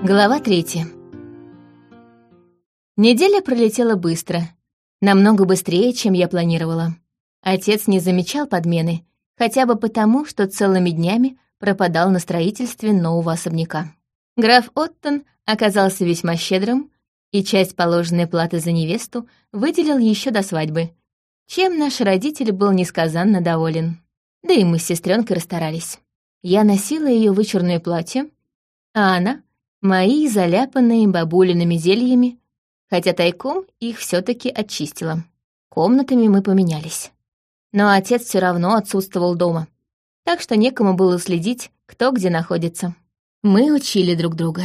Глава 3. Неделя пролетела быстро. Намного быстрее, чем я планировала. Отец не замечал подмены, хотя бы потому, что целыми днями пропадал на строительстве нового особняка. Граф Оттон оказался весьма щедрым, и часть положенной платы за невесту выделил еще до свадьбы, чем наш родитель был несказанно доволен. Да и мы с сестренкой расстарались. Я носила ее вычурное платье, а она — мои заляпанные бабулиными зельями, хотя тайком их все-таки очистила. Комнатами мы поменялись. Но отец все равно отсутствовал дома, так что некому было следить, кто где находится. Мы учили друг друга.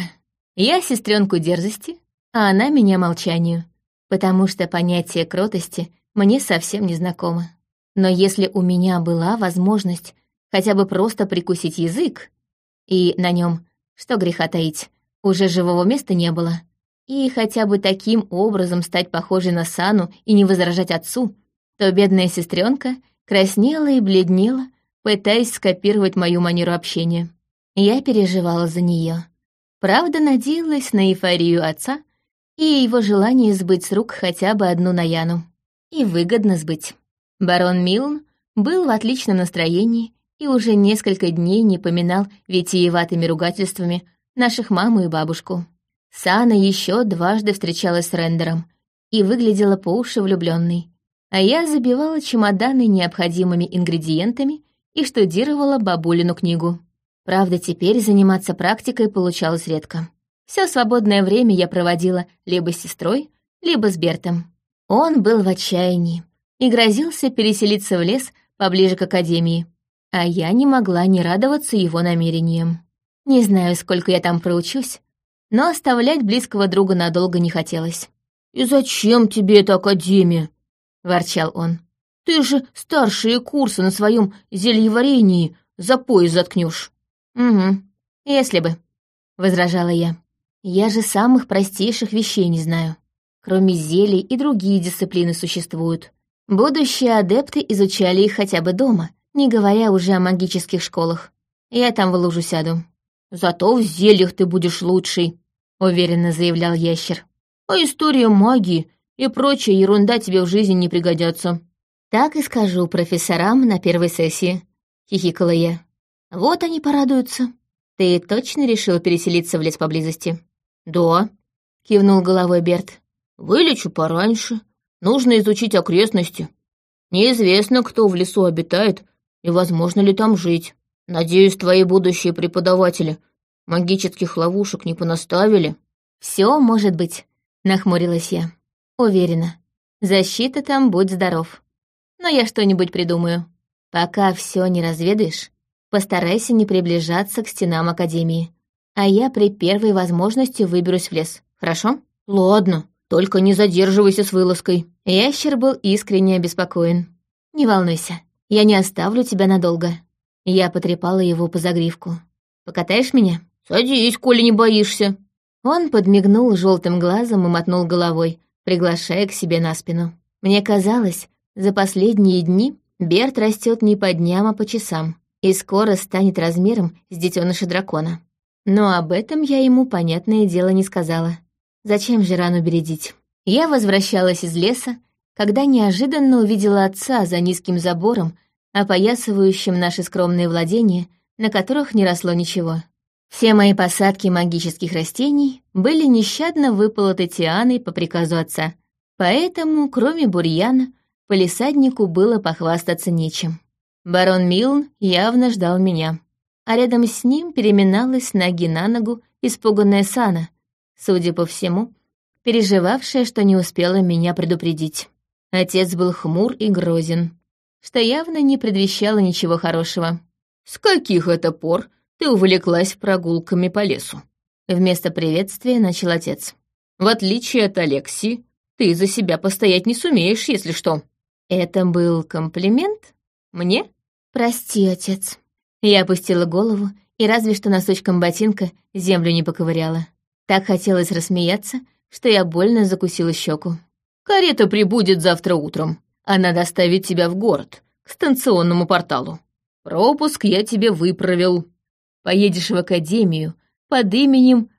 Я сестренку дерзости, а она меня молчанию, потому что понятие кротости мне совсем не знакомо. Но если у меня была возможность хотя бы просто прикусить язык, и на нем, что греха таить, уже живого места не было, и хотя бы таким образом стать похожей на Сану и не возражать отцу, то бедная сестренка краснела и бледнела, пытаясь скопировать мою манеру общения. Я переживала за нее. Правда, надеялась на эйфорию отца и его желание сбыть с рук хотя бы одну Наяну. И выгодно сбыть. Барон Милн был в отличном настроении и уже несколько дней не поминал витиеватыми ругательствами наших маму и бабушку. Сана еще дважды встречалась с Рендером и выглядела по уши влюбленной, а я забивала чемоданы необходимыми ингредиентами и штудировала бабулину книгу. Правда, теперь заниматься практикой получалось редко. Все свободное время я проводила либо с сестрой, либо с Бертом. Он был в отчаянии и грозился переселиться в лес поближе к академии, а я не могла не радоваться его намерениям. Не знаю, сколько я там проучусь, но оставлять близкого друга надолго не хотелось. «И зачем тебе эта академия?» — ворчал он. «Ты же старшие курсы на своем зельеварении за пояс заткнешь». «Угу, если бы», — возражала я. «Я же самых простейших вещей не знаю. Кроме зелий и другие дисциплины существуют. Будущие адепты изучали их хотя бы дома, не говоря уже о магических школах. Я там в лужу сяду». «Зато в зельях ты будешь лучший», — уверенно заявлял ящер. «А история магии и прочая ерунда тебе в жизни не пригодятся». «Так и скажу профессорам на первой сессии», — хихикала я. «Вот они порадуются. Ты точно решил переселиться в лес поблизости?» «Да», — кивнул головой Берт. «Вылечу пораньше. Нужно изучить окрестности. Неизвестно, кто в лесу обитает и возможно ли там жить. Надеюсь, твои будущие преподаватели магических ловушек не понаставили». «Все может быть», — нахмурилась я. «Уверена. Защита там, будь здоров. Но я что-нибудь придумаю. Пока все не разведаешь, постарайся не приближаться к стенам Академии. А я при первой возможности выберусь в лес, хорошо?» «Ладно, только не задерживайся с вылазкой». Ящер был искренне обеспокоен. «Не волнуйся, я не оставлю тебя надолго». Я потрепала его по загривку. «Покатаешь меня?» «Садись, коли не боишься». Он подмигнул желтым глазом и мотнул головой, приглашая к себе на спину. Мне казалось, за последние дни Берт растет не по дням, а по часам, и скоро станет размером с детеныша дракона. Но об этом я ему, понятное дело, не сказала. Зачем же рану бередить? Я возвращалась из леса, когда неожиданно увидела отца за низким забором, опоясывающим наши скромные владения, на которых не росло ничего. Все мои посадки магических растений были нещадно выполоты Тианой по приказу отца, поэтому, кроме бурьяна, палисаднику было похвастаться нечем. Барон Милн явно ждал меня, а рядом с ним переминалась с ноги на ногу испуганная Сана, судя по всему, переживавшая, что не успела меня предупредить. Отец был хмур и грозен, что явно не предвещало ничего хорошего. «С каких это пор ты увлеклась прогулками по лесу?» Вместо приветствия начал отец. «В отличие от Алексии, ты за себя постоять не сумеешь, если что». Это был комплимент? Мне? «Прости, отец». Я опустила голову и разве что носочком ботинка землю не поковыряла. Так хотелось рассмеяться, что я больно закусила щеку. «Карета прибудет завтра утром. Она доставит тебя в город, к станционному порталу. Пропуск я тебе выправил. Поедешь в академию под именем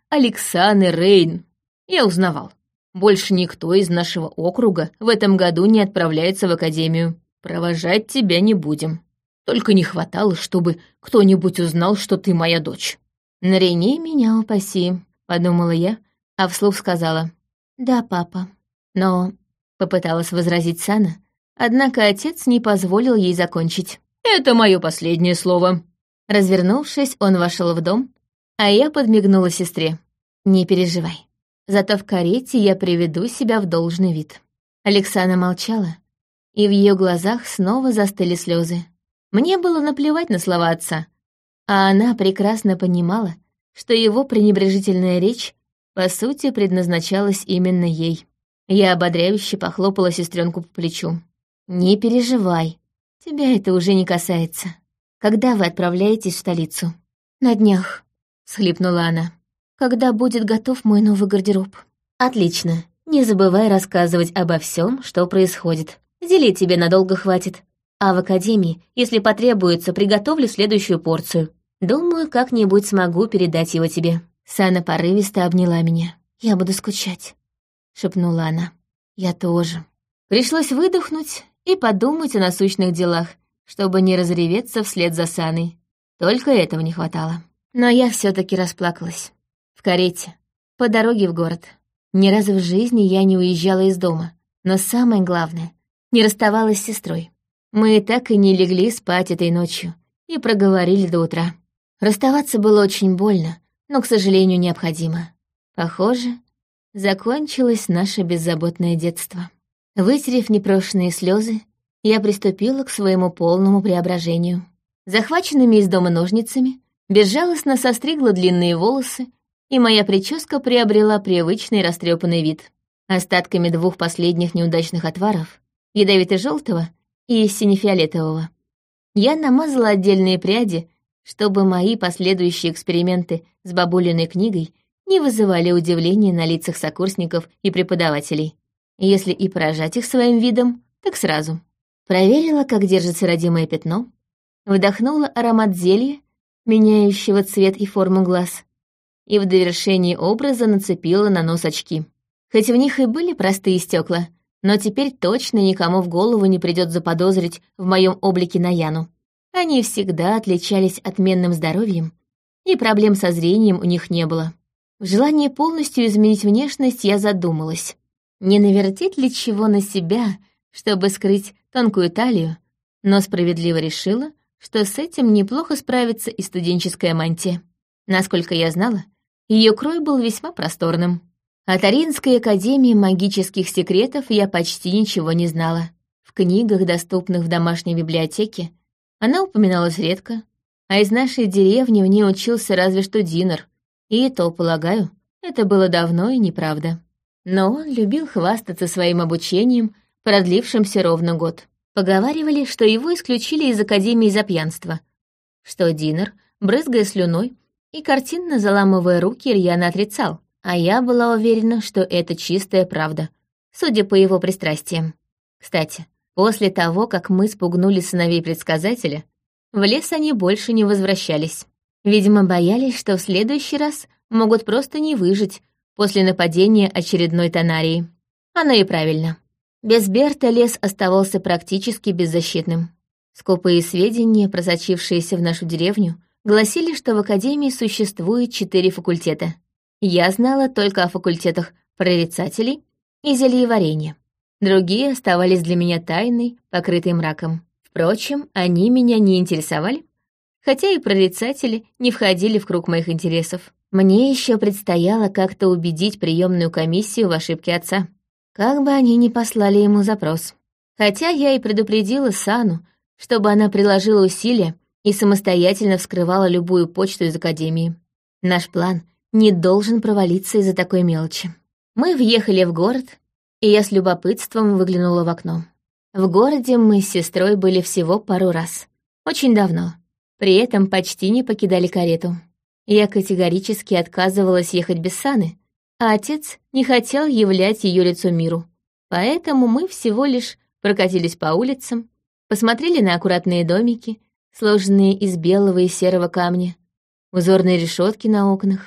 Александр Рейн. Я узнавал. Больше никто из нашего округа в этом году не отправляется в академию. Провожать тебя не будем. Только не хватало, чтобы кто-нибудь узнал, что ты моя дочь». «Наrini меня упаси», — подумала я, а вслух сказала: «Да, папа». Но попыталась возразить Сана, однако отец не позволил ей закончить. «Это мое последнее слово». Развернувшись, он вошел в дом, а я подмигнула сестре. «Не переживай. Зато в карете я приведу себя в должный вид». Александра молчала, и в ее глазах снова застыли слезы. Мне было наплевать на слова отца, а она прекрасно понимала, что его пренебрежительная речь, по сути, предназначалась именно ей. Я ободряюще похлопала сестренку по плечу. «Не переживай, тебя это уже не касается. Когда вы отправляетесь в столицу?» «На днях», — схлипнула она. «Когда будет готов мой новый гардероб?» «Отлично. Не забывай рассказывать обо всем, что происходит. Зелий тебе надолго хватит. А в академии, если потребуется, приготовлю следующую порцию. Думаю, как-нибудь смогу передать его тебе». Сана порывисто обняла меня. «Я буду скучать», — шепнула она. «Я тоже». Пришлось выдохнуть и подумать о насущных делах, чтобы не разреветься вслед за Саной. Только этого не хватало. Но я все таки расплакалась. В карете, по дороге в город. Ни разу в жизни я не уезжала из дома. Но самое главное, не расставалась с сестрой. Мы так и не легли спать этой ночью и проговорили до утра. Расставаться было очень больно, но, к сожалению, необходимо. Похоже, закончилось наше беззаботное детство. Вытерев непрошенные слезы, я приступила к своему полному преображению. Захваченными из дома ножницами, безжалостно состригла длинные волосы, и моя прическа приобрела привычный растрепанный вид. Остатками 2 последних неудачных отваров, ядовито-желтого и сине-фиолетового, я намазала отдельные пряди, чтобы мои последующие эксперименты с бабулиной книгой не вызывали удивления на лицах сокурсников и преподавателей. Если и поражать их своим видом, так сразу. Проверила, как держится родимое пятно, вдохнула аромат зелья, меняющего цвет и форму глаз, и в довершении образа нацепила на нос очки. Хоть в них и были простые стекла, но теперь точно никому в голову не придет заподозрить в моем облике Наяну. Они всегда отличались отменным здоровьем, и проблем со зрением у них не было. В желании полностью изменить внешность я задумалась. Не навертеть ли чего на себя, чтобы скрыть тонкую талию, но справедливо решила, что с этим неплохо справится и студенческая мантия. Насколько я знала, ее крой был весьма просторным. О Таринской академии магических секретов я почти ничего не знала. В книгах, доступных в домашней библиотеке, она упоминалась редко, а из нашей деревни в ней учился разве что Динар, и то, полагаю, это было давно и неправда. Но он любил хвастаться своим обучением, продлившимся ровно год. Поговаривали, что его исключили из академии за пьянство, что Динар, брызгая слюной и картинно заламывая руки, рьяно отрицал, а я была уверена, что это чистая правда, судя по его пристрастиям. Кстати, после того, как мы спугнули сыновей предсказателя, в лес они больше не возвращались. Видимо, боялись, что в следующий раз могут просто не выжить после нападения очередной Танарии. Оно и правильно. Без Берта лес оставался практически беззащитным. Скупые сведения, просочившиеся в нашу деревню, гласили, что в академии существует 4 факультета. Я знала только о факультетах прорицателей и зельеварения. Другие оставались для меня тайной, покрытой мраком. Впрочем, они меня не интересовали, хотя и прорицатели не входили в круг моих интересов. Мне еще предстояло как-то убедить приемную комиссию в ошибке отца. Как бы они ни послали ему запрос. Хотя я и предупредила Сану, чтобы она приложила усилия и самостоятельно вскрывала любую почту из академии. Наш план не должен провалиться из-за такой мелочи. Мы въехали в город, и я с любопытством выглянула в окно. В городе мы с сестрой были всего пару раз. Очень давно. При этом почти не покидали карету. Я категорически отказывалась ехать без Саны, а отец не хотел являть ее лицо миру. Поэтому мы всего лишь прокатились по улицам, посмотрели на аккуратные домики, сложенные из белого и серого камня, узорные решетки на окнах,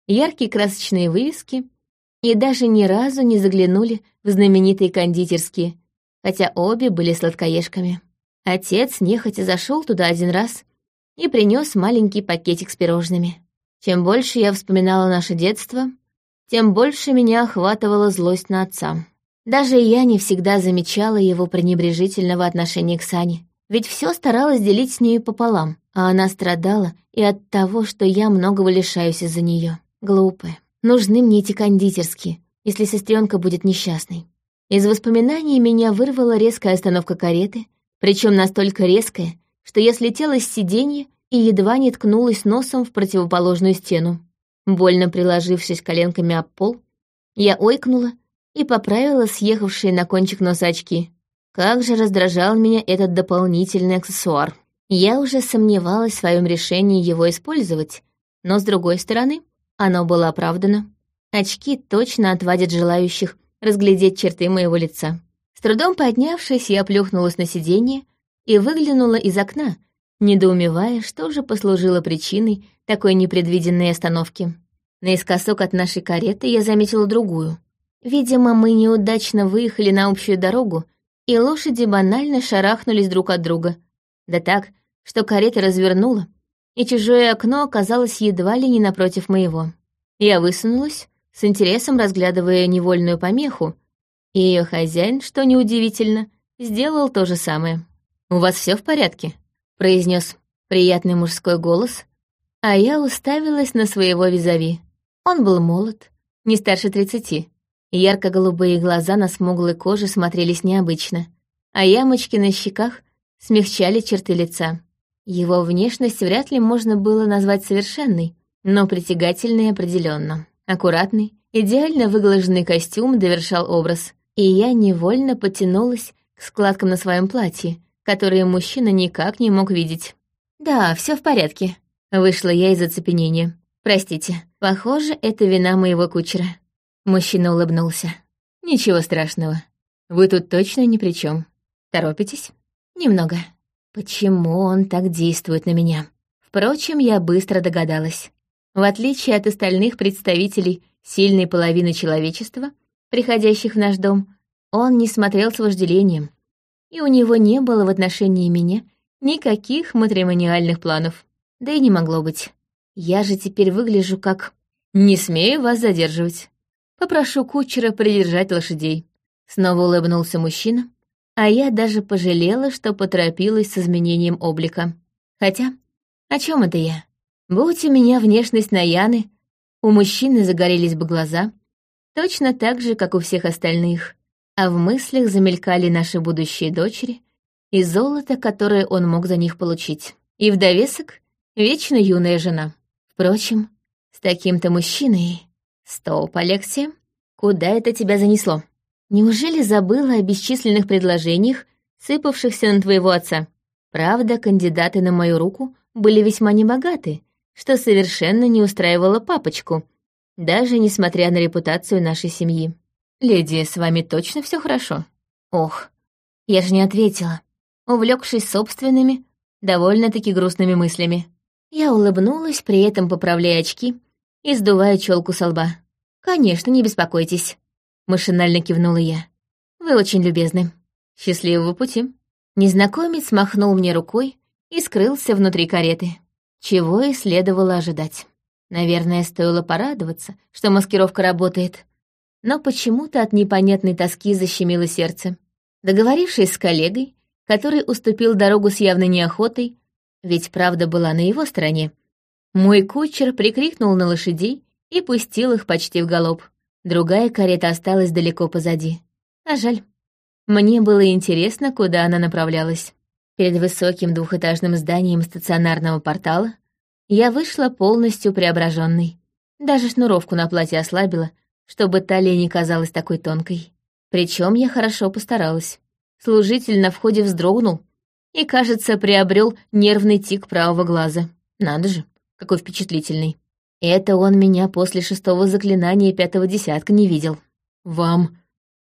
яркие красочные вывески и даже ни разу не заглянули в знаменитые кондитерские, хотя обе были сладкоежками. Отец нехотя зашел туда один раз и принес маленький пакетик с пирожными. Чем больше я вспоминала наше детство, тем больше меня охватывала злость на отца. Даже я не всегда замечала его пренебрежительного отношения к Сане, ведь все старалась делить с нею пополам, а она страдала и от того, что я многого лишаюсь из-за нее. Глупая. Нужны мне эти кондитерские, если сестренка будет несчастной. Из воспоминаний меня вырвала резкая остановка кареты, причем настолько резкая, что я слетела с сиденья и едва не ткнулась носом в противоположную стену. Больно приложившись коленками об пол, я ойкнула и поправила съехавшие на кончик носа очки. Как же раздражал меня этот дополнительный аксессуар. Я уже сомневалась в своем решении его использовать, но, с другой стороны, оно было оправдано. Очки точно отвадят желающих разглядеть черты моего лица. С трудом поднявшись, я плюхнулась на сиденье и выглянула из окна, недоумевая, что же послужило причиной такой непредвиденной остановки. Наискосок от нашей кареты я заметила другую. Видимо, мы неудачно выехали на общую дорогу, и лошади банально шарахнулись друг от друга. Да так, что карета развернула, и чужое окно оказалось едва ли не напротив моего. Я высунулась, с интересом разглядывая невольную помеху, и ее хозяин, что неудивительно, сделал то же самое. «У вас все в порядке?» — произнес приятный мужской голос, а я уставилась на своего визави. Он был молод, не старше 30. Ярко-голубые глаза на смуглой коже смотрелись необычно, а ямочки на щеках смягчали черты лица. Его внешность вряд ли можно было назвать совершенной, но притягательной определенно. Аккуратный, идеально выглаженный костюм довершал образ, и я невольно потянулась к складкам на своем платье, которые мужчина никак не мог видеть. «Да, все в порядке», — вышла я из оцепенения. «Простите, похоже, это вина моего кучера». Мужчина улыбнулся. «Ничего страшного. Вы тут точно ни при чем. Торопитесь?» «Немного». Почему он так действует на меня? Впрочем, я быстро догадалась. В отличие от остальных представителей сильной половины человечества, приходящих в наш дом, он не смотрел с вожделением, и у него не было в отношении меня никаких матримониальных планов. Да и не могло быть. Я же теперь выгляжу как... «Не смею вас задерживать. Попрошу кучера придержать лошадей». Снова улыбнулся мужчина, а я даже пожалела, что поторопилась с изменением облика. Хотя, о чем это я? Будь у меня внешность Наяны, у мужчины загорелись бы глаза, точно так же, как у всех остальных, а в мыслях замелькали наши будущие дочери и золото, которое он мог за них получить. И в довесок вечно юная жена. Впрочем, с таким-то мужчиной... Стоп, Алексия, куда это тебя занесло? Неужели забыла о бесчисленных предложениях, сыпавшихся на твоего отца? Правда, кандидаты на мою руку были весьма небогаты, что совершенно не устраивало папочку, даже несмотря на репутацию нашей семьи. «Леди, с вами точно все хорошо?» Ох, я же не ответила, увлекшись собственными, довольно-таки грустными мыслями. Я улыбнулась, при этом поправляя очки и сдувая челку со лба. «Конечно, не беспокойтесь», — машинально кивнула я. «Вы очень любезны. Счастливого пути». Незнакомец махнул мне рукой и скрылся внутри кареты. Чего и следовало ожидать. Наверное, стоило порадоваться, что маскировка работает. Но почему-то от непонятной тоски защемило сердце. Договорившись с коллегой, который уступил дорогу с явной неохотой, ведь правда была на его стороне, мой кучер прикрикнул на лошадей и пустил их почти в галоп. Другая карета осталась далеко позади. А жаль. Мне было интересно, куда она направлялась. Перед высоким двухэтажным зданием стационарного портала я вышла полностью преображенной. Даже шнуровку на платье ослабила, чтобы талия не казалась такой тонкой. Причем я хорошо постаралась. Служитель на входе вздрогнул и, кажется, приобрел нервный тик правого глаза. Надо же, какой впечатлительный. Это он меня после 6-го заклинания 5-го десятка не видел. «Вам...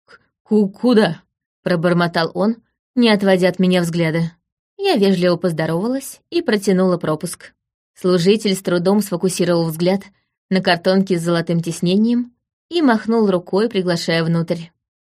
куда?» — пробормотал он, не отводя от меня взгляда. Я вежливо поздоровалась и протянула пропуск. Служитель с трудом сфокусировал взгляд, на картонке с золотым тиснением и махнул рукой, приглашая внутрь.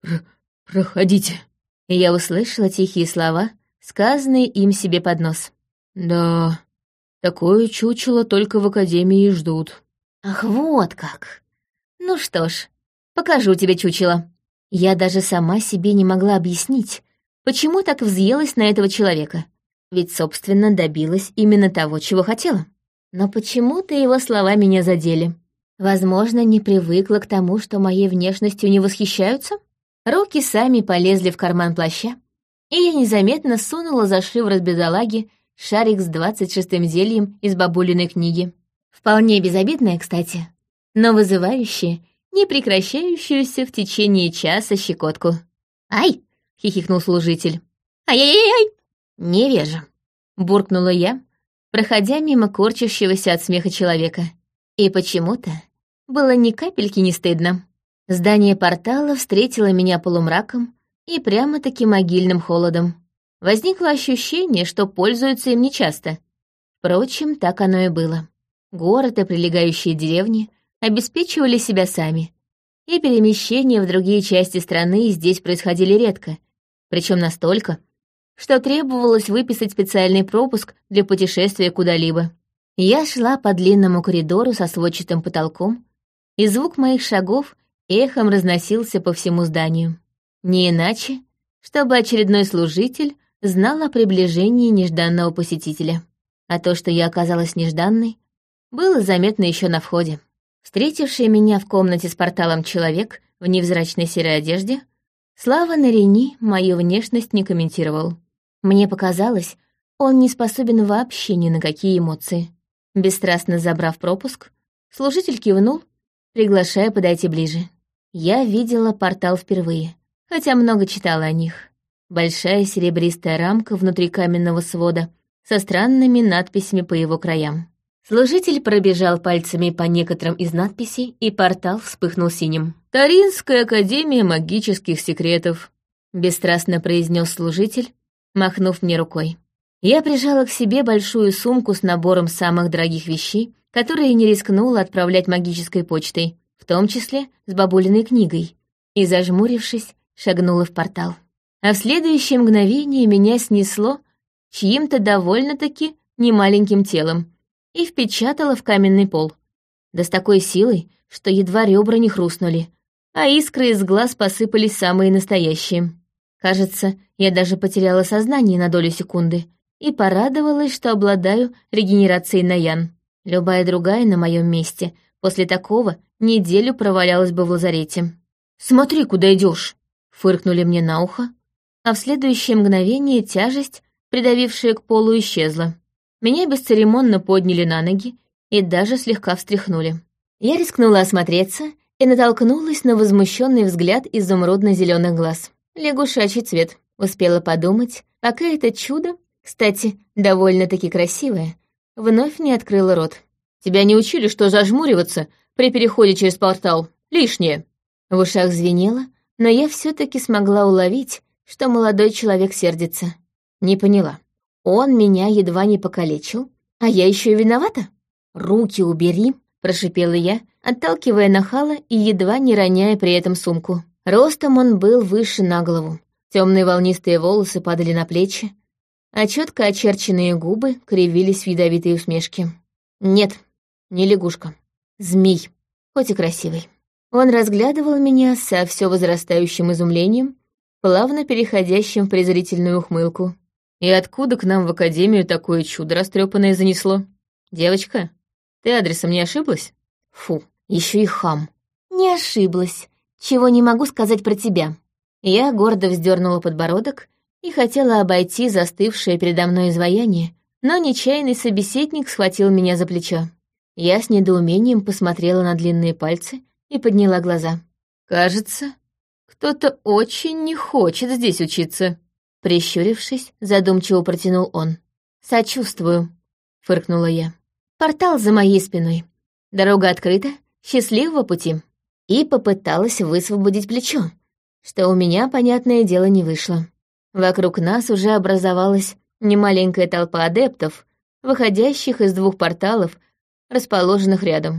«Проходите». И я услышала тихие слова, сказанные им себе под нос. «Да, такое чучело только в академии ждут». «Ах, вот как! Ну что ж, покажу тебе чучело». Я даже сама себе не могла объяснить, почему так взъелась на этого человека, ведь, собственно, добилась именно того, чего хотела. Но почему-то его слова меня задели. Возможно, не привыкла к тому, что моей внешностью не восхищаются? Руки сами полезли в карман плаща, и я незаметно сунула за шиворот бедолаги шарик с 26-м зельем из бабулиной книги. Вполне безобидное, кстати, но вызывающее, не прекращающуюся в течение часа щекотку. «Ай!» — хихикнул служитель. «Ай-яй-яй-яй!» «Невежа!» — буркнула я, проходя мимо корчащегося от смеха человека. И почему-то было ни капельки не стыдно. Здание портала встретило меня полумраком и прямо-таки могильным холодом. Возникло ощущение, что пользуются им нечасто. Впрочем, так оно и было. Город и прилегающие деревни обеспечивали себя сами, и перемещения в другие части страны здесь происходили редко, причем настолько, что требовалось выписать специальный пропуск для путешествия куда-либо. Я шла по длинному коридору со сводчатым потолком, и звук моих шагов эхом разносился по всему зданию. Не иначе, чтобы очередной служитель знал о приближении нежданного посетителя. А то, что я оказалась нежданной, было заметно еще на входе. Встретивший меня в комнате с порталом человек в невзрачной серой одежде, Слава Нарени мою внешность не комментировал. Мне показалось, он не способен вообще ни на какие эмоции. Бесстрастно забрав пропуск, служитель кивнул, приглашая подойти ближе. Я видела портал впервые, хотя много читала о них. Большая серебристая рамка внутри каменного свода со странными надписями по его краям. Служитель пробежал пальцами по некоторым из надписей, и портал вспыхнул синим. «Таринская академия магических секретов», — бесстрастно произнес служитель, махнув мне рукой. Я прижала к себе большую сумку с набором самых дорогих вещей, которые не рискнула отправлять магической почтой, в том числе с бабулиной книгой, и, зажмурившись, шагнула в портал. А в следующее мгновение меня снесло чьим-то довольно-таки немаленьким телом и впечатало в каменный пол. Да с такой силой, что едва ребра не хрустнули, а искры из глаз посыпались самые настоящие. Кажется, я даже потеряла сознание на долю секунды и порадовалась, что обладаю регенерацией Наян. Любая другая на моем месте после такого неделю провалялась бы в лазарете. «Смотри, куда идешь!» — фыркнули мне на ухо, а в следующее мгновение тяжесть, придавившая к полу, исчезла. Меня бесцеремонно подняли на ноги и даже слегка встряхнули. Я рискнула осмотреться и натолкнулась на возмущенный взгляд изумрудно-зеленых глаз. Лягушачий цвет, успела подумать, пока это чудо, кстати, довольно-таки красивое, вновь не открыло рот. «Тебя не учили, что зажмуриваться при переходе через портал? Лишнее!» В ушах звенело, но я все-таки смогла уловить, что молодой человек сердится. Не поняла. Он меня едва не покалечил, а я еще и виновата? «Руки убери!» — прошипела я, отталкивая нахала и едва не роняя при этом сумку. Ростом он был выше на голову. Темные волнистые волосы падали на плечи, а четко очерченные губы кривились в ядовитой усмешке. Нет, не лягушка. Змей, хоть и красивый. Он разглядывал меня со все возрастающим изумлением, плавно переходящим в презрительную ухмылку. «И откуда к нам в академию такое чудо растрепанное занесло? Девочка, ты адресом не ошиблась?» Фу, еще и хам. Не ошиблась. Чего не могу сказать про тебя. Я гордо вздернула подбородок и хотела обойти застывшее передо мной изваяние, но нечаянный собеседник схватил меня за плечо. Я с недоумением посмотрела на длинные пальцы и подняла глаза. «Кажется, кто-то очень не хочет здесь учиться», — прищурившись, задумчиво протянул он. «Сочувствую», — фыркнула я. «Портал за моей спиной. Дорога открыта. Счастливого пути». И попыталась высвободить плечо, что у меня, понятное дело, не вышло. Вокруг нас уже образовалась немаленькая толпа адептов, выходящих из двух порталов, расположенных рядом.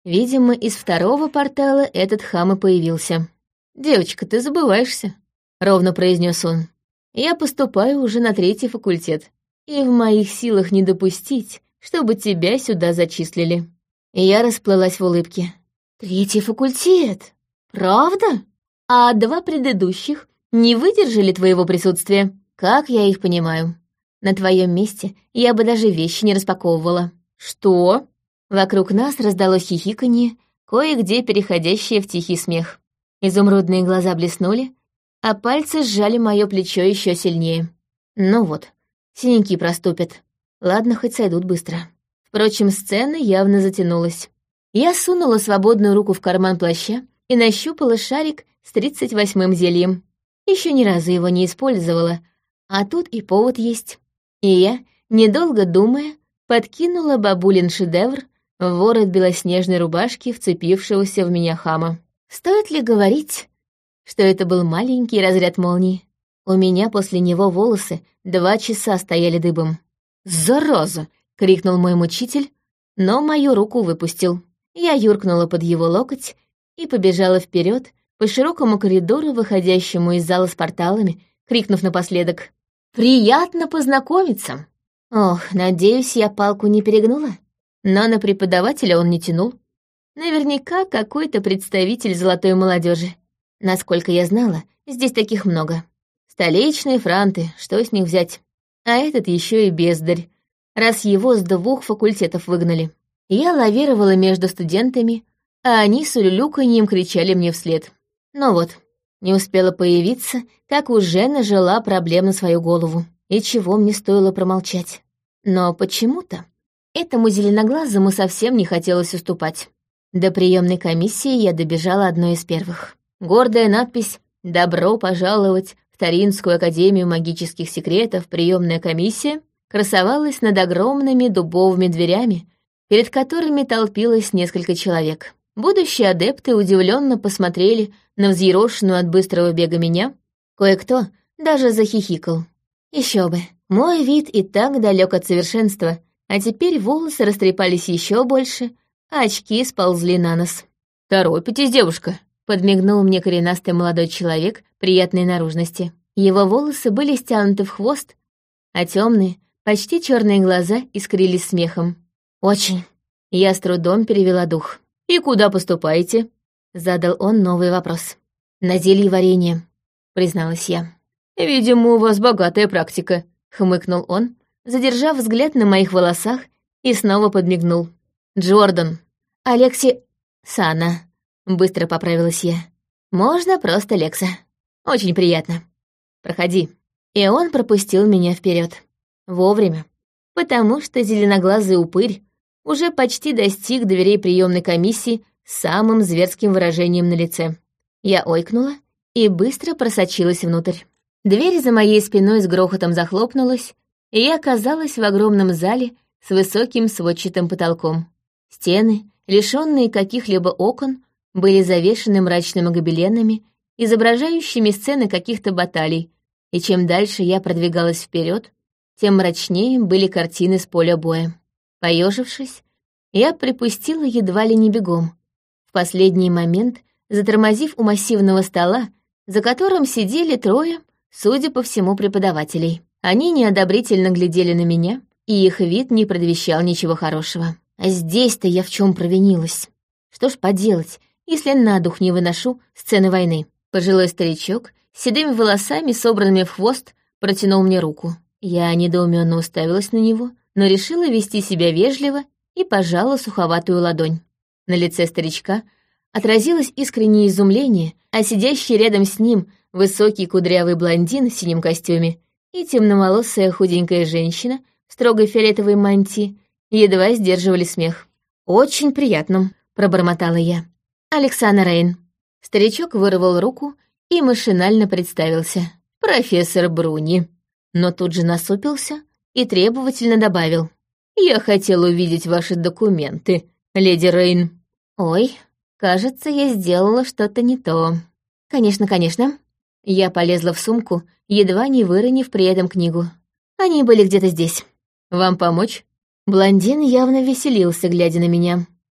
Видимо, из второго портала этот хам и появился. «Девочка, ты забываешься», — ровно произнес он. «Я поступаю уже на 3-й факультет, и в моих силах не допустить, чтобы тебя сюда зачислили». И я расплылась в улыбке. «3-й факультет? Правда? А 2 предыдущих не выдержали твоего присутствия? Как я их понимаю? На твоем месте я бы даже вещи не распаковывала». «Что?» Вокруг нас раздалось хихиканье, кое-где переходящее в тихий смех. Изумрудные глаза блеснули, а пальцы сжали мое плечо еще сильнее. Ну вот, синяки проступят. Ладно, хоть сойдут быстро. Впрочем, сцена явно затянулась. Я сунула свободную руку в карман плаща и нащупала шарик с 38-м зельем. Еще ни разу его не использовала, а тут и повод есть. И я, недолго думая, подкинула бабулин шедевр в ворот белоснежной рубашки, вцепившегося в меня хама. Стоит ли говорить, что это был маленький разряд молнии? У меня после него волосы 2 часа стояли дыбом. «Зараза!» — крикнул мой мучитель, но мою руку выпустил. Я юркнула под его локоть и побежала вперед по широкому коридору, выходящему из зала с порталами, крикнув напоследок: «Приятно познакомиться!» Ох, надеюсь, я палку не перегнула. Но на преподавателя он не тянул. Наверняка какой-то представитель золотой молодежи. Насколько я знала, здесь таких много. Столичные франты, что с них взять? А этот еще и бездарь, раз его с 2 факультетов выгнали. Я лавировала между студентами, а они с улюлюканьем кричали мне вслед. Но вот, не успела появиться, как уже нажила проблем на свою голову. И чего мне стоило промолчать. Но почему-то этому зеленоглазому совсем не хотелось уступать. До приемной комиссии я добежала одной из первых. Гордая надпись «Добро пожаловать в Таринскую академию магических секретов, приемная комиссия» красовалась над огромными дубовыми дверями, перед которыми толпилось несколько человек. Будущие адепты удивленно посмотрели на взъерошенную от быстрого бега меня. Кое-кто даже захихикал. Еще бы, мой вид и так далек от совершенства, а теперь волосы растрепались еще больше, а очки сползли на нос. «Торопитесь, девушка», — подмигнул мне коренастый молодой человек приятной наружности. Его волосы были стянуты в хвост, а темные, почти черные глаза искрились смехом. «Очень». Я с трудом перевела дух. «И куда поступаете?» — задал он новый вопрос. «На зельеварение», — призналась я. «Видимо, у вас богатая практика», — хмыкнул он, задержав взгляд на моих волосах, и снова подмигнул. «Джордан». «Алекси...» «Сана», — быстро поправилась я. «Можно просто Лекса. Очень приятно. Проходи». И он пропустил меня вперед. Вовремя, потому что зеленоглазый упырь уже почти достиг дверей приемной комиссии с самым зверским выражением на лице. Я ойкнула и быстро просочилась внутрь. Дверь за моей спиной с грохотом захлопнулась, и я оказалась в огромном зале с высоким сводчатым потолком. Стены, лишённые каких-либо окон, были завешены мрачными гобеленами, изображающими сцены каких-то баталий, и чем дальше я продвигалась вперед, тем мрачнее были картины с поля боя. Поежившись, я припустила едва ли не бегом, в последний момент затормозив у массивного стола, за которым сидели 3, судя по всему, преподавателей. Они неодобрительно глядели на меня, и их вид не предвещал ничего хорошего. А здесь-то я в чем провинилась? Что ж поделать, если на дух не выношу сцены войны? Пожилой старичок с седыми волосами, собранными в хвост, протянул мне руку. Я недоуменно уставилась на него, но решила вести себя вежливо и пожала суховатую ладонь. На лице старичка отразилось искреннее изумление, а сидящий рядом с ним высокий кудрявый блондин в синем костюме и темноволосая худенькая женщина в строгой фиолетовой мантии едва сдерживали смех. «Очень приятно», — пробормотала я. «Александр Рейн». Старичок вырвал руку и машинально представился. «Профессор Бруни». Но тут же насупился и требовательно добавил. «Я хотел увидеть ваши документы, леди Рейн». «Ой, кажется, я сделала что-то не то». «Конечно, конечно». Я полезла в сумку, едва не выронив при этом книгу. Они были где-то здесь. «Вам помочь?» Блондин явно веселился, глядя на меня.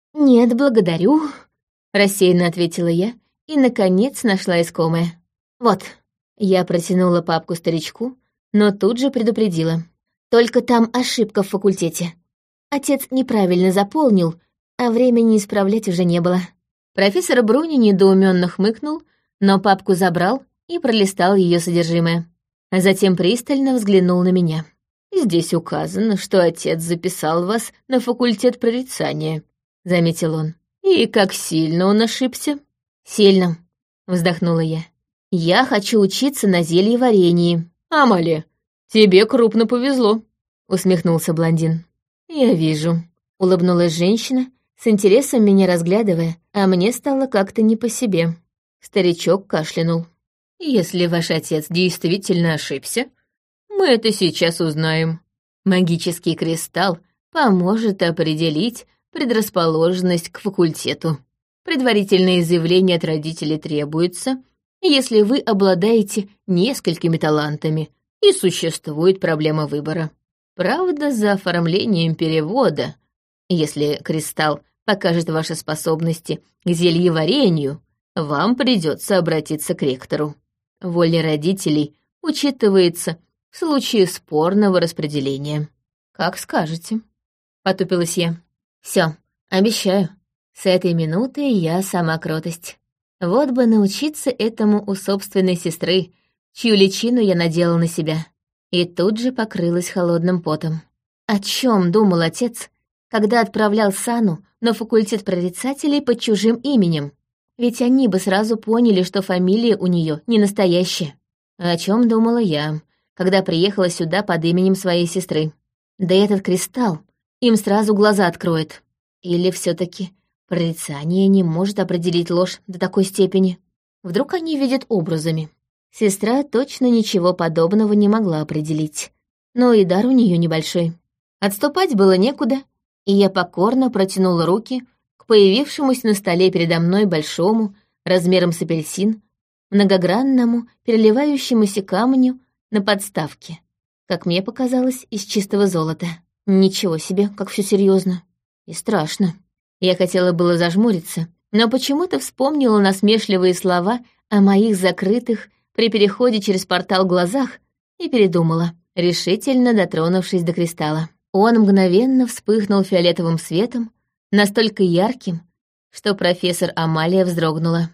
«Нет, благодарю», — рассеянно ответила я и, наконец, нашла искомое. «Вот». Я протянула папку старичку, но тут же предупредила. «Только там ошибка в факультете. Отец неправильно заполнил, а времени исправлять уже не было». Профессор Бруни недоуменно хмыкнул, но папку забрал и пролистал ее содержимое. А затем пристально взглянул на меня. «Здесь указано, что отец записал вас на факультет прорицания», — заметил он. «И как сильно он ошибся?» «Сильно», — вздохнула я. «Я хочу учиться на зельеварении». «Амалия, тебе крупно повезло», — усмехнулся блондин. «Я вижу», — улыбнулась женщина, с интересом меня разглядывая, а мне стало как-то не по себе. Старичок кашлянул. «Если ваш отец действительно ошибся, мы это сейчас узнаем. Магический кристалл поможет определить предрасположенность к факультету. Предварительное заявление от родителей требуется, если вы обладаете несколькими талантами и существует проблема выбора. Правда, за оформлением перевода, если кристалл покажет ваши способности к зельеварению, вам придется обратиться к ректору. Воля родителей учитывается в случае спорного распределения. Как скажете», — потупилась я. «Всё, обещаю. С этой минуты я сама кротость. Вот бы научиться этому у собственной сестры, чью личину я надела на себя». И тут же покрылась холодным потом. О чем думал отец, когда отправлял Сану на факультет прорицателей под чужим именем? Ведь они бы сразу поняли, что фамилия у нее не настоящая. О чем думала я, когда приехала сюда под именем своей сестры? Да этот кристалл им сразу глаза откроет. Или все-таки прорицание не может определить ложь до такой степени? Вдруг они видят образами? Сестра точно ничего подобного не могла определить. Но и дар у нее небольшой. Отступать было некуда, и я покорно протянула руки к появившемуся на столе передо мной большому, размером с апельсин, многогранному, переливающемуся камню на подставке. Как мне показалось, из чистого золота. Ничего себе, как все серьезно. И страшно. Я хотела было зажмуриться, но почему-то вспомнила насмешливые слова о моих закрытых при переходе через портал глазах и передумала, решительно дотронувшись до кристалла. Он мгновенно вспыхнул фиолетовым светом, настолько ярким, что профессор Амалия вздрогнула.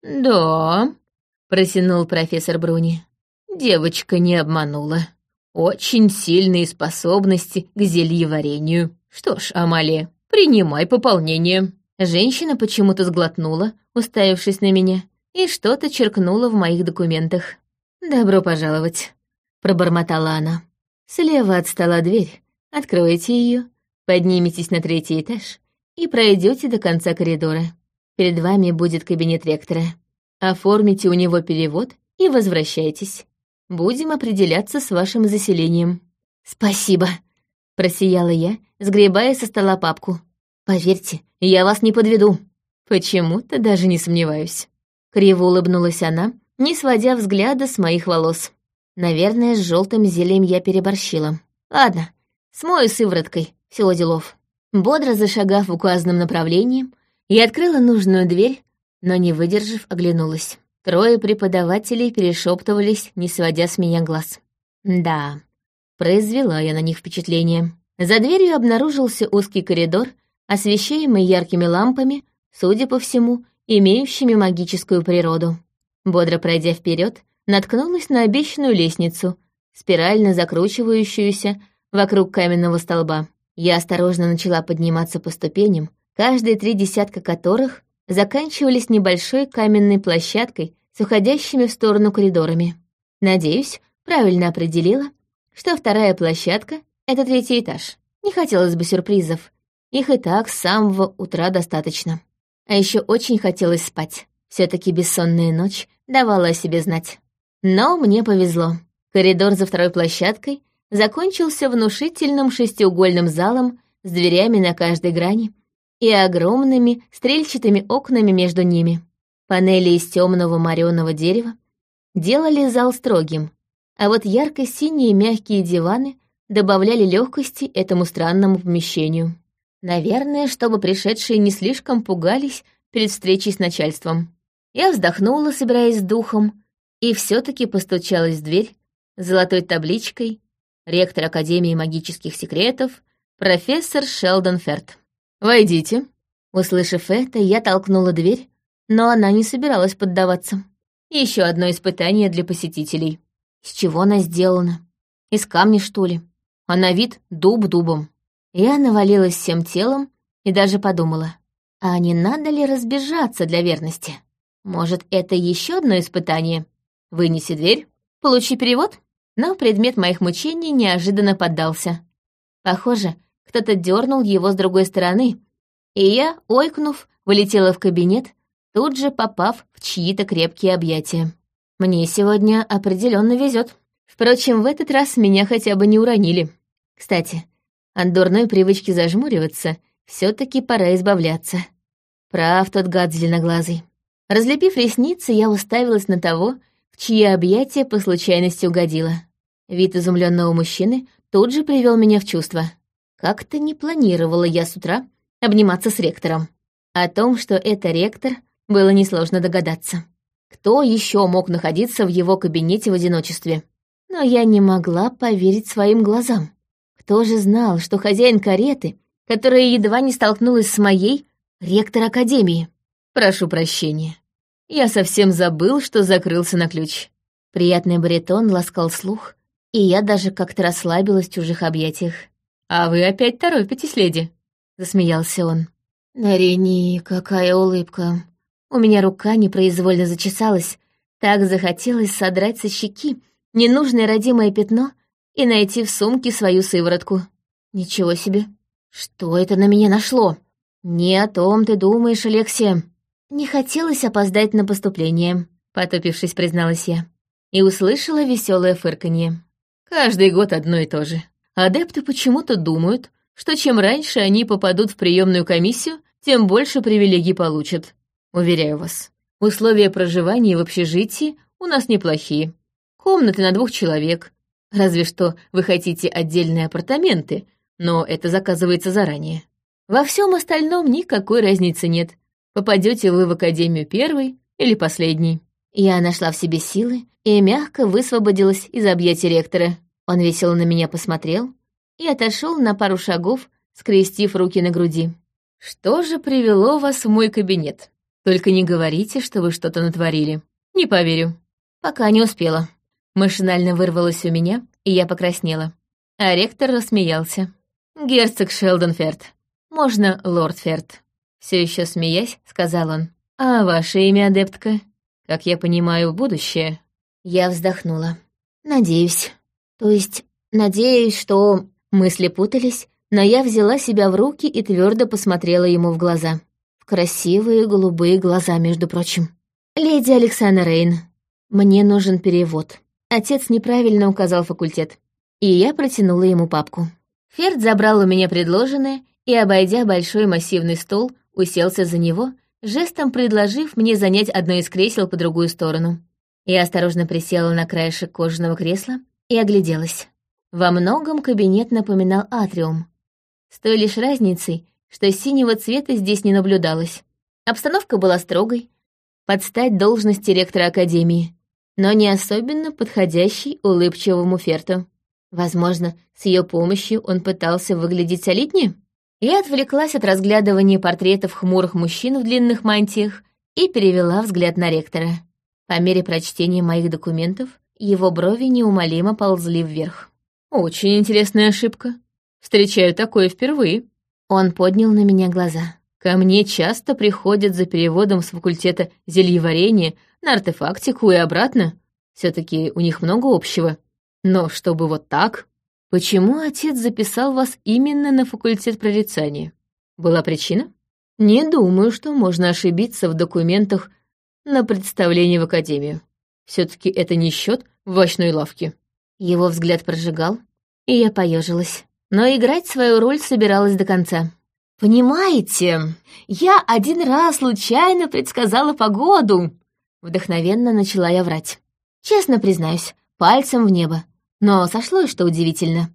«Да», — протянул профессор Бруни, — «девочка не обманула. Очень сильные способности к зельеварению. Что ж, Амалия, принимай пополнение». Женщина почему-то сглотнула, уставившись на меня, и что-то черкнула в моих документах. «Добро пожаловать», — пробормотала она. «Слева от стола дверь. Откройте ее, подниметесь на 3-й этаж и пройдете до конца коридора. Перед вами будет кабинет ректора. Оформите у него перевод и возвращайтесь. Будем определяться с вашим заселением». «Спасибо», — просияла я, сгребая со стола папку. «Поверьте, я вас не подведу». «Почему-то даже не сомневаюсь». Криво улыбнулась она, не сводя взгляда с моих волос. Наверное, с желтым зельем я переборщила. Ладно, смою сывороткой, всего делов. Бодро зашагав в указанном направлении, я открыла нужную дверь, но, не выдержав, оглянулась. 3 преподавателей перешептывались, не сводя с меня глаз. Да, произвела я на них впечатление. За дверью обнаружился узкий коридор, освещаемый яркими лампами, судя по всему, имеющими магическую природу. Бодро пройдя вперед, наткнулась на обещанную лестницу, спирально закручивающуюся вокруг каменного столба. Я осторожно начала подниматься по ступеням, каждые 3 десятка которых заканчивались небольшой каменной площадкой с уходящими в сторону коридорами. Надеюсь, правильно определила, что 2-я площадка — это 3-й этаж. Не хотелось бы сюрпризов. Их и так с самого утра достаточно. А еще очень хотелось спать. Все-таки бессонная ночь давала о себе знать. Но мне повезло. Коридор за 2-й площадкой закончился внушительным 6-угольным залом с дверями на каждой грани и огромными стрельчатыми окнами между ними. Панели из темного мореного дерева делали зал строгим, а вот ярко-синие мягкие диваны добавляли легкости этому странному помещению. Наверное, чтобы пришедшие не слишком пугались перед встречей с начальством. Я вздохнула, собираясь с духом, и все-таки постучалась в дверь с золотой табличкой «Ректор Академии магических секретов, профессор Шелдон Ферт». «Войдите». Услышав это, я толкнула дверь, но она не собиралась поддаваться. Еще одно испытание для посетителей. Из чего она сделана? Из камня, что ли? А на вид дуб дубом. Я навалилась всем телом и даже подумала, а не надо ли разбежаться для верности? Может, это еще одно испытание? Вынеси дверь, получи перевод? Но предмет моих мучений неожиданно поддался. Похоже, кто-то дернул его с другой стороны, и я, ойкнув, вылетела в кабинет, тут же попав в чьи-то крепкие объятия. Мне сегодня определенно везет. Впрочем, в этот раз меня хотя бы не уронили. Кстати, от дурной привычки зажмуриваться все-таки пора избавляться. Прав тот гад зеленоглазый. Разлепив ресницы, я уставилась на того, в чьи объятия по случайности угодила. Вид изумленного мужчины тут же привел меня в чувство. Как-то не планировала я с утра обниматься с ректором. О том, что это ректор, было несложно догадаться. Кто еще мог находиться в его кабинете в одиночестве? Но я не могла поверить своим глазам. Кто же знал, что хозяин кареты, которая едва не столкнулась с моей, ректор Академии? Прошу прощения. Я совсем забыл, что закрылся на ключ. Приятный баритон ласкал слух, и я даже как-то расслабилась в чужих объятиях. «А вы опять торопитесь, леди?» — засмеялся он. «Нарени, какая улыбка!» У меня рука непроизвольно зачесалась, так захотелось содрать со щеки ненужное родимое пятно и найти в сумке свою сыворотку. Ничего себе! Что это на меня нашло? Не о том ты думаешь, Алексия. Не хотелось опоздать на поступление, потупившись, призналась я, и услышала веселое фырканье. Каждый год одно и то же. Адепты почему-то думают, что чем раньше они попадут в приемную комиссию, тем больше привилегий получат. Уверяю вас, условия проживания в общежитии у нас неплохие. Комнаты на 2 человек. Разве что вы хотите отдельные апартаменты, но это заказывается заранее. Во всем остальном никакой разницы нет. Попадете вы в академию первый или последний. Я нашла в себе силы и мягко высвободилась из объятий ректора. Он весело на меня посмотрел и отошел на пару шагов, скрестив руки на груди. Что же привело вас в мой кабинет? Только не говорите, что вы что-то натворили. Не поверю. Пока не успела. Машинально вырвалось у меня, и я покраснела. А ректор рассмеялся. «Герцог Шелдон Ферт. Можно лорд Ферт». Все еще смеясь, сказал он. «А ваше имя, адептка? Как я понимаю, будущее?» Я вздохнула. «Надеюсь. То есть, надеюсь, что...» Мысли путались, но я взяла себя в руки и твердо посмотрела ему в глаза. В красивые голубые глаза, между прочим. «Леди Александра Рейн, мне нужен перевод». Отец неправильно указал факультет, и я протянула ему папку. Ферд забрал у меня предложенное и, обойдя большой массивный стол, уселся за него, жестом предложив мне занять одно из кресел по другую сторону. Я осторожно присела на краешек кожаного кресла и огляделась. Во многом кабинет напоминал атриум, с той лишь разницей, что синего цвета здесь не наблюдалось. Обстановка была строгой, под стать должности ректора Академии, но не особенно подходящей улыбчивому Ферту. Возможно, с ее помощью он пытался выглядеть солиднее? Я отвлеклась от разглядывания портретов хмурых мужчин в длинных мантиях и перевела взгляд на ректора. По мере прочтения моих документов его брови неумолимо ползли вверх. «Очень интересная ошибка. Встречаю такое впервые». Он поднял на меня глаза. «Ко мне часто приходят за переводом с факультета зельеварения на артефактику и обратно. Все-таки у них много общего. Но чтобы вот так... Почему отец записал вас именно на факультет прорицания? Была причина? Не думаю, что можно ошибиться в документах на представление в академию. Все-таки это не счет в овощной лавке». Его взгляд прожигал, и я поежилась. Но играть свою роль собиралась до конца. «Понимаете, я один раз случайно предсказала погоду», — вдохновенно начала я врать. Честно признаюсь, пальцем в небо. Но сошлось, что удивительно.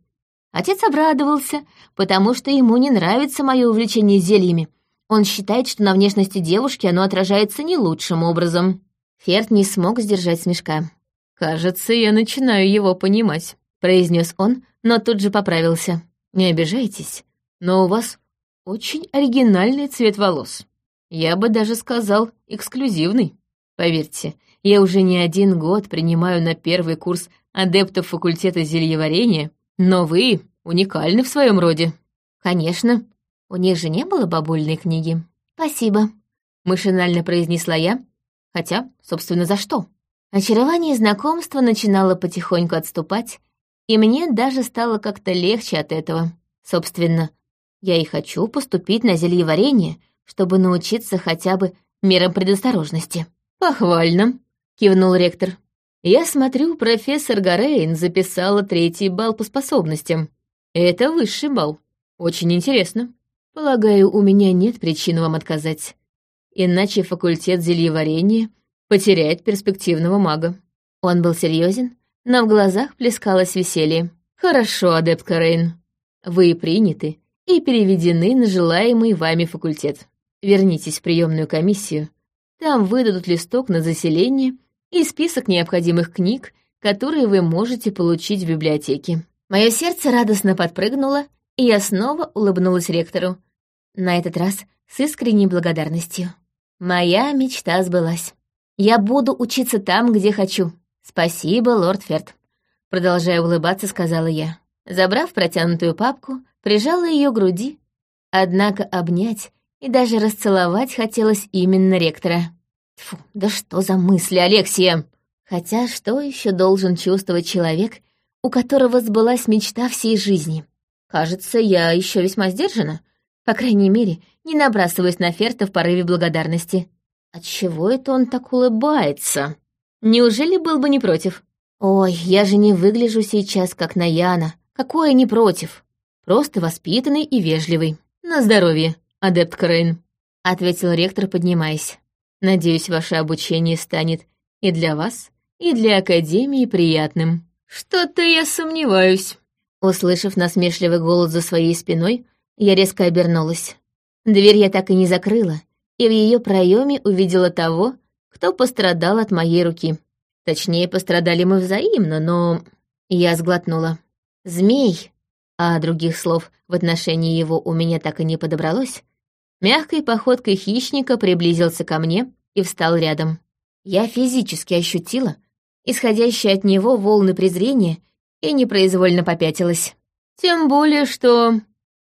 Отец обрадовался, потому что ему не нравится мое увлечение зельями. Он считает, что на внешности девушки оно отражается не лучшим образом. Ферд не смог сдержать смешка. «Кажется, я начинаю его понимать», — произнес он, но тут же поправился. «Не обижайтесь, но у вас очень оригинальный цвет волос. Я бы даже сказал, эксклюзивный. Поверьте, я уже не 1 год принимаю на первый курс адептов факультета зельеварения, но вы уникальны в своем роде». «Конечно, у них же не было бабульной книги». «Спасибо», — машинально произнесла я. Хотя, собственно, за что? Очарование знакомства начинало потихоньку отступать, и мне даже стало как-то легче от этого. Собственно, я и хочу поступить на зельеварение, чтобы научиться хотя бы мерам предосторожности. «Похвально», — кивнул ректор. «Я смотрю, профессор Гарейн записала 3-й балл по способностям. Это высший балл. Очень интересно. Полагаю, у меня нет причин вам отказать. Иначе факультет зельеварения потеряет перспективного мага». Он был серьезен, но в глазах плескалось веселье. «Хорошо, адепт Гарейн. Вы приняты и переведены на желаемый вами факультет. Вернитесь в приемную комиссию. Там выдадут листок на заселение и список необходимых книг, которые вы можете получить в библиотеке». Мое сердце радостно подпрыгнуло, и я снова улыбнулась ректору. На этот раз с искренней благодарностью. Моя мечта сбылась. Я буду учиться там, где хочу. Спасибо, лорд Ферд. Продолжая улыбаться, сказала я. Забрав протянутую папку, прижала ее к груди. Однако обнять и даже расцеловать хотелось именно ректора. Тьфу, да что за мысли, Алексия! Хотя что еще должен чувствовать человек, у которого сбылась мечта всей жизни? Кажется, я еще весьма сдержана. По крайней мере, не набрасываюсь на Ферта в порыве благодарности. Отчего это он так улыбается? Неужели был бы не против? Ой, я же не выгляжу сейчас как Наяна. Какое не против? Просто воспитанный и вежливый. На здоровье, адепт Гарейн, ответил ректор, поднимаясь. Надеюсь, ваше обучение станет и для вас, и для Академии приятным. Что-то я сомневаюсь. Услышав насмешливый голос за своей спиной, я резко обернулась. Дверь я так и не закрыла, и в ее проеме увидела того, кто пострадал от моей руки. Точнее, пострадали мы взаимно, но... Я сглотнула. Змей, а других слов в отношении его у меня так и не подобралось, мягкой походкой хищника приблизился ко мне и встал рядом. Я физически ощутила исходящие от него волны презрения и непроизвольно попятилась. Тем более, что...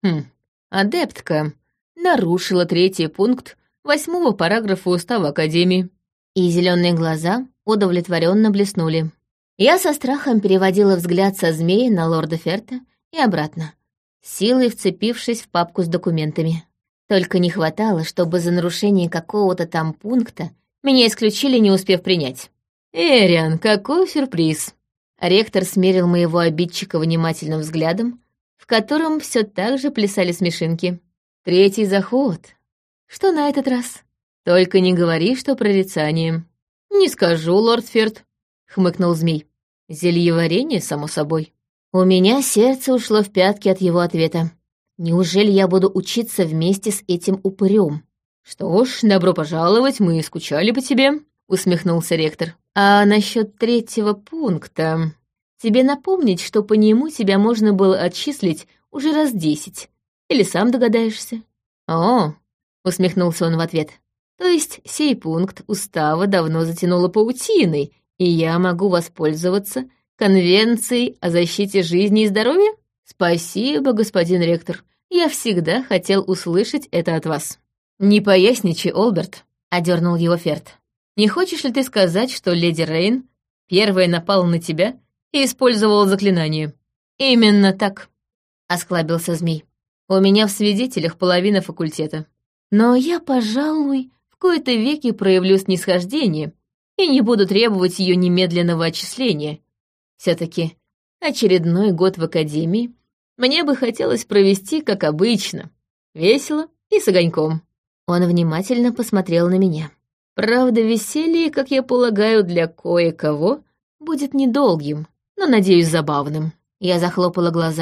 адептка нарушила 3-й пункт 8-го параграфа Устава Академии. И зеленые глаза удовлетворенно блеснули. Я со страхом переводила взгляд со змеи на лорда Ферта и обратно, силой вцепившись в папку с документами. Только не хватало, чтобы за нарушение какого-то там пункта меня исключили, не успев принять. «Эриан, какой сюрприз!» Ректор смерил моего обидчика внимательным взглядом, в котором все так же плясали смешинки. 3-й заход. Что на этот раз? Только не говори, что прорицание. Не скажу, лорд Ферд, хмыкнул змей. Зельеварение, само собой. У меня сердце ушло в пятки от его ответа. Неужели я буду учиться вместе с этим упырем? Что ж, добро пожаловать, мы скучали по тебе, усмехнулся ректор. А насчет 3-го пункта... Тебе напомнить, что по нему тебя можно было отчислить уже раз 10. Или сам догадаешься? О, усмехнулся он в ответ. То есть сей пункт устава давно затянуло паутиной, и я могу воспользоваться Конвенцией о защите жизни и здоровья? Спасибо, господин ректор. Я всегда хотел услышать это от вас. Не поясничай, Олберт, одернул его Ферд. Не хочешь ли ты сказать, что леди Рейн первая напала на тебя и использовала заклинание? Именно так, осклабился змей. У меня в свидетелях половина факультета. Но я, пожалуй, в кои-то веки проявлю снисхождение и не буду требовать ее немедленного отчисления. Все-таки очередной год в академии мне бы хотелось провести, как обычно, весело и с огоньком. Он внимательно посмотрел на меня. Правда, веселье, как я полагаю, для кое-кого будет недолгим, но, надеюсь, забавным. Я захлопала глазами,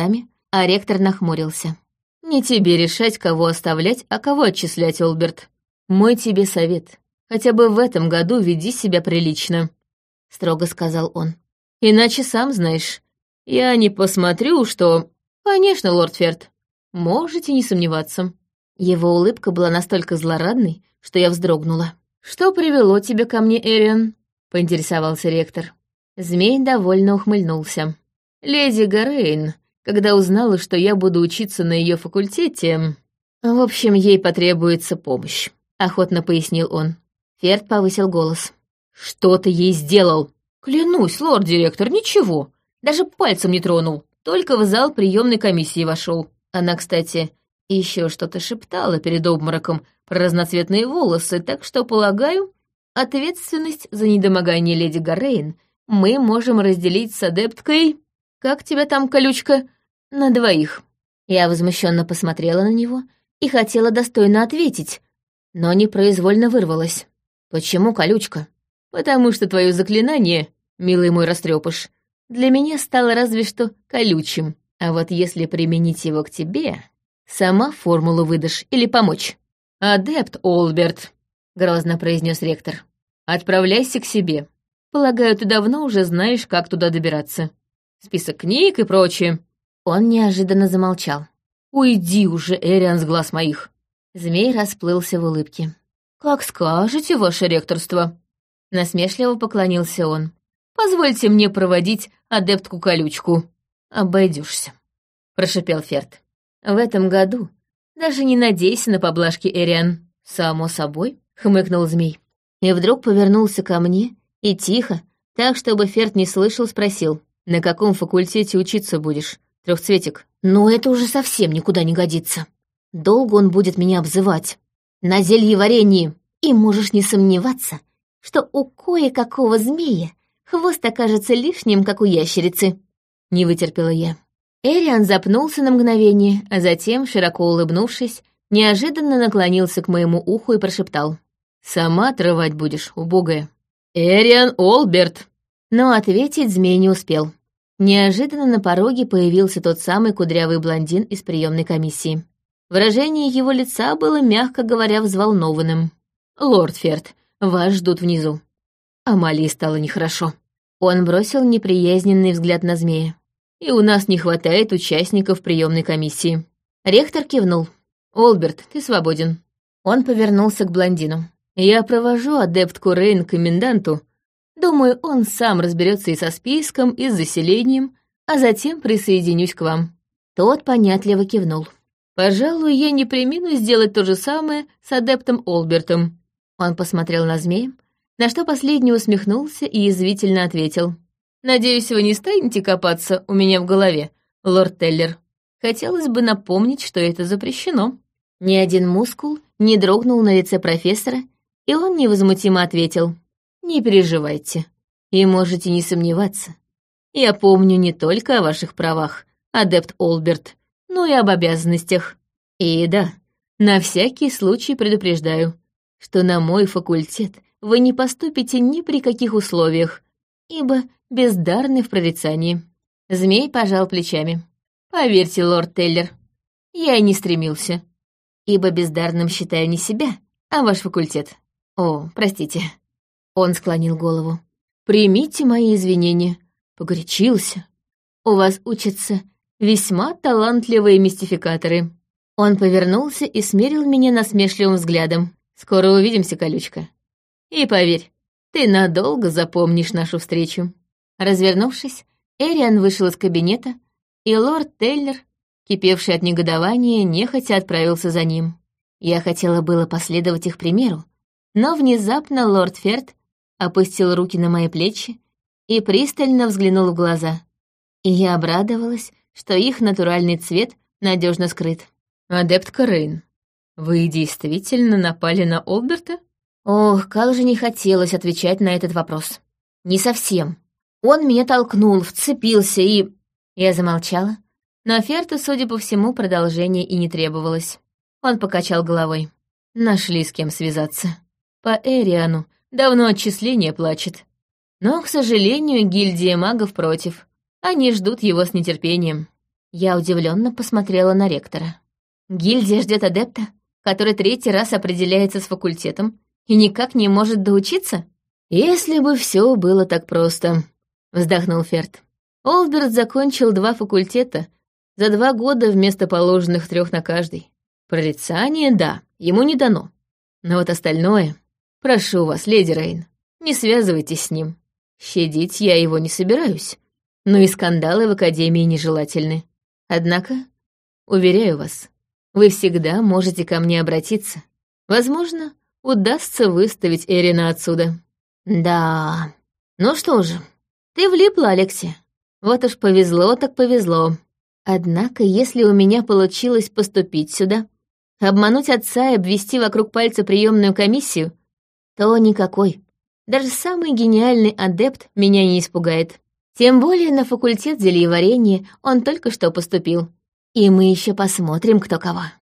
а ректор нахмурился. «Не тебе решать, кого оставлять, а кого отчислять, Олберт. Мой тебе совет. Хотя бы в этом году веди себя прилично», — строго сказал он. «Иначе, сам знаешь, я не посмотрю, что...» «Конечно, лорд Ферд, можете не сомневаться». Его улыбка была настолько злорадной, что я вздрогнула. «Что привело тебя ко мне, Эриан?» — поинтересовался ректор. Змей довольно ухмыльнулся. «Леди Гарейн, когда узнала, что я буду учиться на ее факультете... В общем, ей потребуется помощь», — охотно пояснил он. Ферд повысил голос. «Что ты ей сделал?» «Клянусь, лорд-директор, ничего. Даже пальцем не тронул. Только в зал приемной комиссии вошел. Она, кстати, еще что-то шептала перед обмороком про разноцветные волосы, так что, полагаю, ответственность за недомогание леди Гарейн мы можем разделить с адепткой... Как тебя там, колючка? На двоих». Я возмущенно посмотрела на него и хотела достойно ответить, но непроизвольно вырвалась. «Почему колючка?» «Потому что твое заклинание, милый мой растрепыш, для меня стало разве что колючим. А вот если применить его к тебе, сама формулу выдашь или помочь?» «Адепт Олберт», — грозно произнес ректор. «Отправляйся к себе. Полагаю, ты давно уже знаешь, как туда добираться. Список книг и прочее». Он неожиданно замолчал. «Уйди уже, Эриан, с глаз моих». Змей расплылся в улыбке. «Как скажете, ваше ректорство», — насмешливо поклонился он. «Позвольте мне проводить адептку-колючку». «Обойдешься», — прошипел Ферд. «В этом году даже не надейся на поблажки, Эриан». «Само собой», — хмыкнул змей. И вдруг повернулся ко мне и тихо, так, чтобы Ферд не слышал, спросил. «На каком факультете учиться будешь, трехцветик?» «Ну, это уже совсем никуда не годится. Долго он будет меня обзывать. На зельеварении. И можешь не сомневаться, что у кое-какого змея хвост окажется лишним, как у ящерицы». Не вытерпела я. Эриан запнулся на мгновение, а затем, широко улыбнувшись, неожиданно наклонился к моему уху и прошептал. «Сама отрывать будешь, убогая». «Эриан Олберт!» Но ответить змей не успел. Неожиданно на пороге появился тот самый кудрявый блондин из приемной комиссии. Выражение его лица было, мягко говоря, взволнованным. «Лорд Ферд, вас ждут внизу». Амалии стало нехорошо. Он бросил неприязненный взгляд на змея. «И у нас не хватает участников приемной комиссии». Ректор кивнул. «Олберт, ты свободен». Он повернулся к блондину. «Я провожу адептку Рейн к коменданту. Думаю, он сам разберется и со списком, и с заселением, а затем присоединюсь к вам». Тот понятливо кивнул. «Пожалуй, я не премину сделать то же самое с адептом Олбертом». Он посмотрел на змея, на что последний усмехнулся и язвительно ответил. «Надеюсь, вы не станете копаться у меня в голове, лорд Теллер. Хотелось бы напомнить, что это запрещено». Ни один мускул не дрогнул на лице профессора, и он невозмутимо ответил. «Не переживайте, и можете не сомневаться. Я помню не только о ваших правах, адепт Олберт, но и об обязанностях. И да, на всякий случай предупреждаю, что на мой факультет вы не поступите ни при каких условиях, ибо бездарны в прорицании». Змей пожал плечами. «Поверьте, лорд Теллер, я и не стремился, ибо бездарным считаю не себя, а ваш факультет. О, простите». Он склонил голову. «Примите мои извинения. Погорячился. У вас учатся весьма талантливые мистификаторы». Он повернулся и смерил меня насмешливым взглядом. «Скоро увидимся, колючка. И поверь, ты надолго запомнишь нашу встречу». Развернувшись, Эриан вышел из кабинета, и лорд Теллер, кипевший от негодования, нехотя отправился за ним. Я хотела было последовать их примеру, но внезапно лорд Ферд опустил руки на мои плечи и пристально взглянул в глаза. И я обрадовалась, что их натуральный цвет надежно скрыт. «Адептка Рейн, вы действительно напали на Олберта?» Ох, как же не хотелось отвечать на этот вопрос. Не совсем. Он меня толкнул, вцепился и... Я замолчала, но Ферту, судя по всему, продолжение и не требовалось. Он покачал головой. Нашли с кем связаться. По Эриану давно отчисление плачет. Но, к сожалению, гильдия магов против. Они ждут его с нетерпением. Я удивленно посмотрела на ректора. Гильдия ждет адепта, который 3-й раз определяется с факультетом и никак не может доучиться? «Если бы все было так просто», — вздохнул Ферд. Олберт закончил 2 факультета за 2 года вместо положенных 3 на каждый. Прорицание, да, ему не дано. Но вот остальное... Прошу вас, леди Рейн, не связывайтесь с ним. Щадить я его не собираюсь, но и скандалы в Академии нежелательны. Однако, уверяю вас, вы всегда можете ко мне обратиться. Возможно, удастся выставить Эрина отсюда». «Да... Ну что же, ты влипла, Алекси. Вот уж повезло так повезло. Однако, если у меня получилось поступить сюда, обмануть отца и обвести вокруг пальца приемную комиссию, то никакой. Даже самый гениальный адепт меня не испугает. Тем более на факультет зельеварения он только что поступил. И мы еще посмотрим, кто кого».